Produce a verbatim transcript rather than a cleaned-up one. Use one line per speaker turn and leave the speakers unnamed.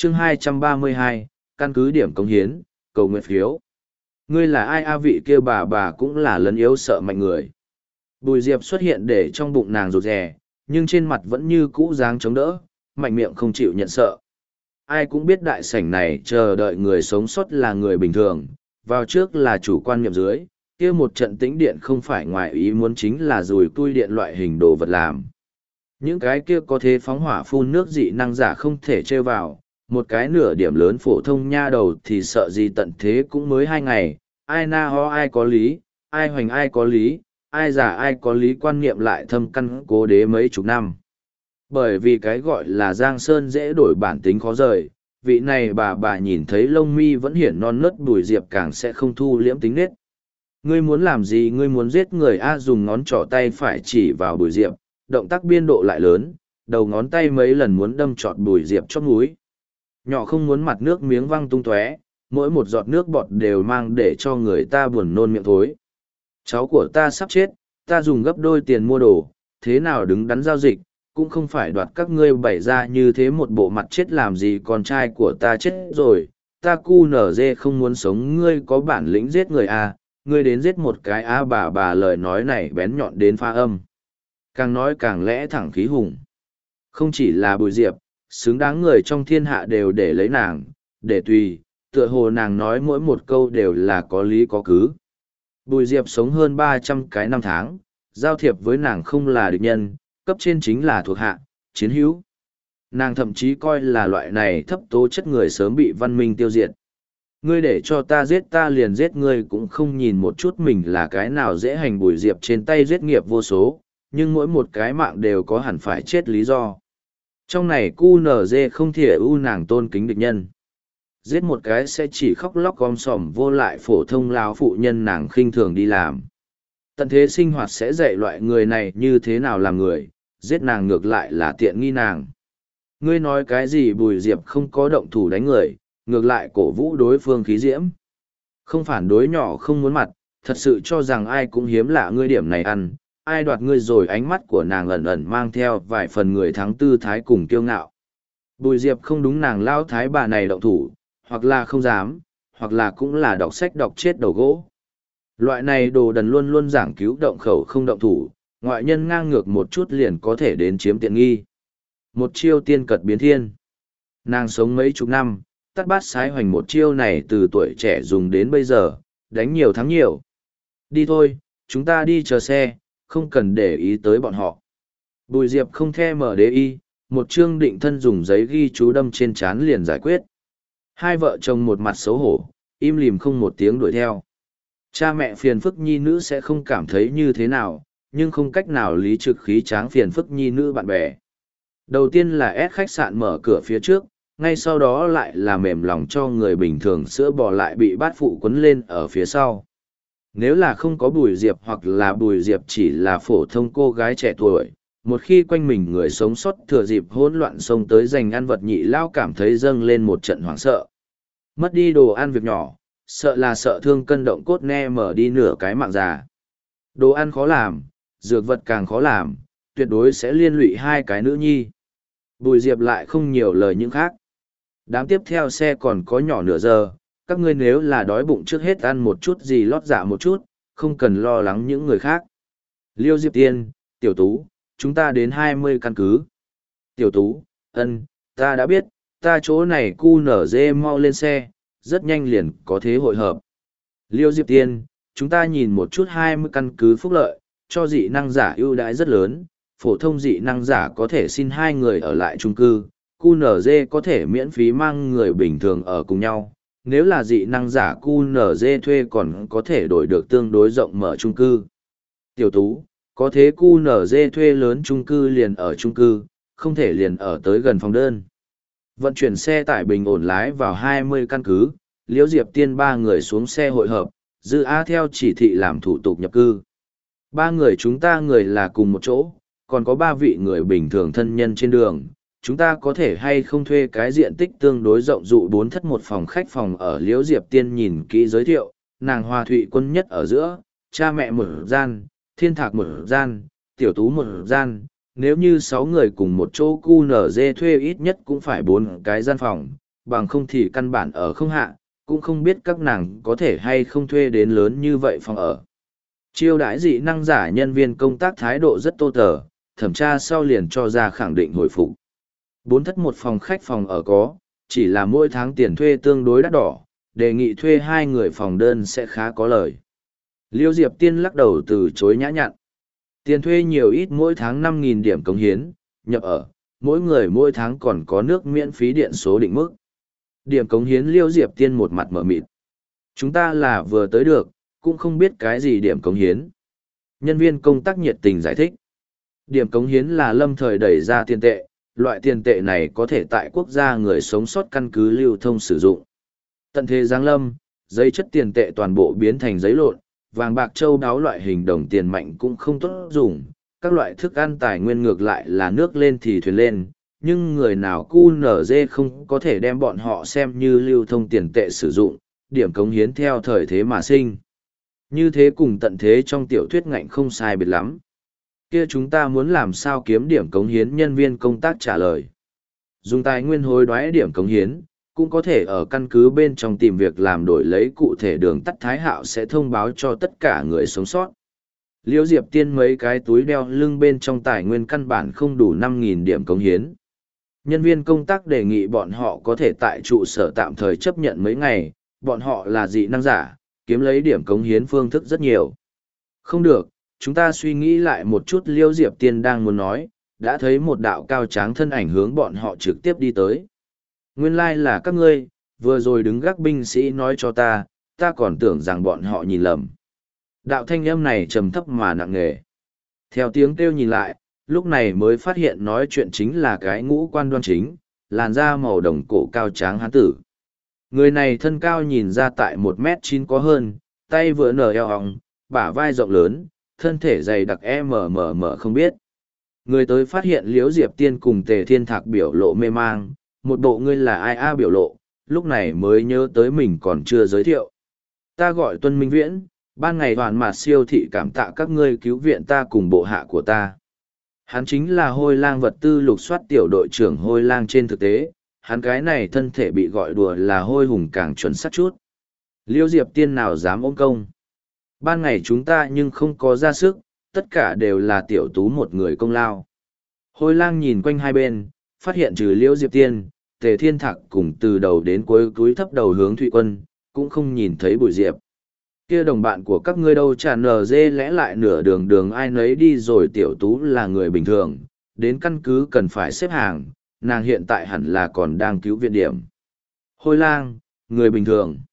chương hai trăm ba mươi hai, căn cứ điểm cống hiến, cầu nguyện phiếu. Ngươi là ai a vị kia bà bà cũng là lấn yếu sợ mạnh người. Bùi Diệp xuất hiện để trong bụng nàng rụt rè, nhưng trên mặt vẫn như cũ dáng chống đỡ, mạnh miệng không chịu nhận sợ. Ai cũng biết đại sảnh này chờ đợi người sống sót là người bình thường, vào trước là chủ quan niệm dưới, kia một trận tĩnh điện không phải ngoài ý muốn chính là dùi tui điện loại hình đồ vật làm. Những cái kia có thể phóng hỏa phun nước dị năng giả không thể trêu vào, một cái nửa điểm lớn phổ thông nha đầu thì sợ gì tận thế cũng mới hai ngày, ai na ho ai có lý, ai hoành ai có lý, ai giả ai có lý quan niệm lại thâm căn cố đế mấy chục năm. Bởi vì cái gọi là Giang Sơn dễ đổi bản tính khó rời, vị này bà bà nhìn thấy lông mi vẫn hiển non nớt Bùi Diệp càng sẽ không thu liễm tính nết. Ngươi muốn làm gì, ngươi muốn giết người a dùng ngón trỏ tay phải chỉ vào Bùi Diệp, động tác biên độ lại lớn, đầu ngón tay mấy lần muốn đâm trọt Bùi Diệp chót mũi. Nhỏ không muốn mặt nước miếng văng tung tóe, mỗi một giọt nước bọt đều mang để cho người ta buồn nôn miệng thối. Cháu của ta sắp chết, ta dùng gấp đôi tiền mua đồ, thế nào đứng đắn giao dịch, cũng không phải đoạt các ngươi bày ra như thế một bộ mặt chết làm gì, con trai của ta chết rồi, ta cu nở dê không muốn sống, ngươi có bản lĩnh giết người à, ngươi đến giết một cái á bà bà lời nói này bén nhọn đến pha âm. Càng nói càng lẽ thẳng khí hùng. Không chỉ là Bùi Diệp, xứng đáng người trong thiên hạ đều để lấy nàng, để tùy, tựa hồ nàng nói mỗi một câu đều là có lý có cứ. Bùi Diệp sống hơn ba trăm cái năm tháng, giao thiệp với nàng không là địch nhân, cấp trên chính là thuộc hạ, chiến hữu. Nàng thậm chí coi là loại này thấp tố chất người sớm bị văn minh tiêu diệt. Ngươi để cho ta giết ta liền giết ngươi cũng không nhìn một chút mình là cái nào dễ hành. Bùi Diệp trên tay giết nghiệp vô số, nhưng mỗi một cái mạng đều có hẳn phải chết lý do. Trong này cu nở dê không thể ưu nàng tôn kính địch nhân. Giết một cái sẽ chỉ khóc lóc gom sòm vô lại phổ thông lao phụ nhân nàng khinh thường đi làm. Tận thế sinh hoạt sẽ dạy loại người này như thế nào làm người, giết nàng ngược lại là tiện nghi nàng. Ngươi nói cái gì? Bùi Diệp không có động thủ đánh người, ngược lại cổ vũ đối phương khí diễm. Không phản đối nhỏ không muốn mặt, thật sự cho rằng ai cũng hiếm lạ ngươi điểm này ăn, ai đoạt ngươi rồi. Ánh mắt của nàng ẩn ẩn mang theo vài phần người thắng tư thái cùng kiêu ngạo. Bùi Diệp không đúng nàng lao thái bà này động thủ, hoặc là không dám, hoặc là cũng là đọc sách đọc chết đầu gỗ. Loại này đồ đần luôn luôn giảng cứu động khẩu không động thủ, ngoại nhân ngang ngược một chút liền có thể đến chiếm tiện nghi. Một chiêu tiên cật biến thiên. Nàng sống mấy chục năm, tắt bát sái hoành một chiêu này từ tuổi trẻ dùng đến bây giờ, đánh nhiều thắng nhiều. Đi thôi, chúng ta đi chờ xe, không cần để ý tới bọn họ. Bùi Diệp không the mở đế y, một chương định thân dùng giấy ghi chú đâm trên trán liền giải quyết. Hai vợ chồng một mặt xấu hổ, im lìm không một tiếng đuổi theo. Cha mẹ phiền phức nhi nữ sẽ không cảm thấy như thế nào, nhưng không cách nào lý trực khí tráng phiền phức nhi nữ bạn bè. Đầu tiên là ép khách sạn mở cửa phía trước, ngay sau đó lại là mềm lòng cho người bình thường sữa bò lại bị bát phụ quấn lên ở phía sau. Nếu là không có Bùi Diệp hoặc là Bùi Diệp chỉ là phổ thông cô gái trẻ tuổi, một khi quanh mình người sống sót thừa dịp hỗn loạn xông tới giành ăn vật nhị lao cảm thấy dâng lên một trận hoảng sợ. Mất đi đồ ăn việc nhỏ, sợ là sợ thương cân động cốt ne mở đi nửa cái mạng già. Đồ ăn khó làm, dược vật càng khó làm, tuyệt đối sẽ liên lụy hai cái nữ nhi. Bùi Diệp lại không nhiều lời những khác. Đám tiếp theo xe còn có nhỏ nửa giờ, các ngươi nếu là đói bụng trước hết ăn một chút gì lót dạ một chút, không cần lo lắng những người khác. Liêu Diệp Tiên, Tiểu Tú, chúng ta đến hai mươi căn cứ. Tiểu Tú, ân, ta đã biết, ta chỗ này cu nở dê mau lên xe, rất nhanh liền có thế hội hợp. Liêu Diệp Tiên, chúng ta nhìn một chút hai mươi căn cứ phúc lợi, cho dị năng giả ưu đãi rất lớn, phổ thông dị năng giả có thể xin hai người ở lại chung cư, cu nở dê có thể miễn phí mang người bình thường ở cùng nhau. Nếu là dị năng giả cu nở dê thuê còn có thể đổi được tương đối rộng mở chung cư. Tiểu Tú, có thế cu nở dê thuê lớn chung cư liền ở chung cư, không thể liền ở tới gần phòng đơn. Vận chuyển xe tải bình ổn lái vào hai mươi căn cứ, Liễu Diệp Tiên ba người xuống xe hội hợp, Dư Á theo chỉ thị làm thủ tục nhập cư. Ba người chúng ta người là cùng một chỗ, còn có ba vị người bình thường thân nhân trên đường. Chúng ta có thể hay không thuê cái diện tích tương đối rộng dụ bốn thất một phòng khách phòng ở. Liễu Diệp Tiên nhìn kỹ giới thiệu, nàng Hoa Thụy Quân nhất ở giữa, cha mẹ một gian, Thiên Thạc một gian, Tiểu Tú một gian. Nếu như sáu người cùng một chỗ cu nở dê thuê ít nhất cũng phải bốn cái gian phòng, bằng không thì căn bản ở không hạ, cũng không biết các nàng có thể hay không thuê đến lớn như vậy phòng ở. Chiêu đãi dị năng giả nhân viên công tác thái độ rất tô tờ, thẩm tra sau liền cho ra khẳng định hồi phục. Bốn thất một phòng khách phòng ở có, chỉ là mỗi tháng tiền thuê tương đối đắt đỏ, đề nghị thuê hai người phòng đơn sẽ khá có lời. Liêu Diệp Tiên lắc đầu từ chối nhã nhặn. Tiền thuê nhiều ít mỗi tháng năm nghìn điểm cống hiến, nhập ở, mỗi người mỗi tháng còn có nước miễn phí điện số định mức. Điểm cống hiến Liêu Diệp Tiên một mặt mở mịt. Chúng ta là vừa tới được, cũng không biết cái gì điểm cống hiến. Nhân viên công tác nhiệt tình giải thích. Điểm cống hiến là lâm thời đẩy ra tiền tệ, loại tiền tệ này có thể tại quốc gia người sống sót căn cứ lưu thông sử dụng. Tận thế giáng lâm, giấy chất tiền tệ toàn bộ biến thành giấy lộn, vàng bạc châu đáo loại hình đồng tiền mạnh cũng không tốt dùng, các loại thức ăn tài nguyên ngược lại là nước lên thì thuyền lên, nhưng người nào cu nở dê không có thể đem bọn họ xem như lưu thông tiền tệ sử dụng, điểm cống hiến theo thời thế mà sinh. Như thế cùng tận thế trong tiểu thuyết ngạnh không sai biệt lắm. Kia chúng ta muốn làm sao kiếm điểm cống hiến, nhân viên công tác trả lời. Dùng tài nguyên hối đoái điểm cống hiến, cũng có thể ở căn cứ bên trong tìm việc làm, đổi lấy cụ thể đường tắt Thái Hạo sẽ thông báo cho tất cả người sống sót. Liễu Diệp Tiên mấy cái túi đeo lưng bên trong tài nguyên căn bản không đủ năm nghìn điểm cống hiến. Nhân viên công tác đề nghị bọn họ có thể tại trụ sở tạm thời chấp nhận mấy ngày, bọn họ là dị năng giả, kiếm lấy điểm cống hiến phương thức rất nhiều. Không được, chúng ta suy nghĩ lại một chút. Liễu Diệp Tiên đang muốn nói, đã thấy một đạo cao tráng thân ảnh hướng bọn họ trực tiếp đi tới. Nguyên lai là các ngươi, vừa rồi đứng gác binh sĩ nói cho ta, ta còn tưởng rằng bọn họ nhìn lầm. Đạo thanh âm này trầm thấp mà nặng nề. Theo tiếng kêu nhìn lại, lúc này mới phát hiện nói chuyện chính là cái ngũ quan đoan chính, làn da màu đồng cổ cao tráng hán tử. Người này thân cao nhìn ra tại một mét chín có hơn, tay vừa nở eo họng, bả vai rộng lớn, thân thể dày đặc e mờ mờ mờ không biết. Người tới phát hiện Liễu Diệp Tiên cùng Tề Thiên Thạc biểu lộ mê mang, một bộ ngươi là ai a biểu lộ, lúc này mới nhớ tới mình còn chưa giới thiệu. Ta gọi Tuân Minh Viễn, ban ngày hoàn mà siêu thị cảm tạ các ngươi cứu viện ta cùng bộ hạ của ta. Hắn chính là Hôi Lang vật tư lục soát tiểu đội trưởng Hôi Lang trên thực tế, hắn cái này thân thể bị gọi đùa là Hôi Hùng càng chuẩn xác chút. Liêu Diệp Tiên nào dám ôm công. Ban ngày chúng ta nhưng không có ra sức, tất cả đều là tiểu tú một người công lao. Hôi Lang nhìn quanh hai bên, phát hiện trừ Liễu Diệp Tiên, Tề Thiên Thạc cùng từ đầu đến cuối cúi thấp đầu hướng Thụy Quân, cũng không nhìn thấy Bùi Diệp. Kia đồng bạn của các ngươi đâu, chả nờ dê lẽ lại nửa đường đường ai nấy đi rồi. Tiểu tú là người bình thường, đến căn cứ cần phải xếp hàng, nàng hiện tại hẳn là còn đang cứu viện điểm. Hôi Lang, người bình thường.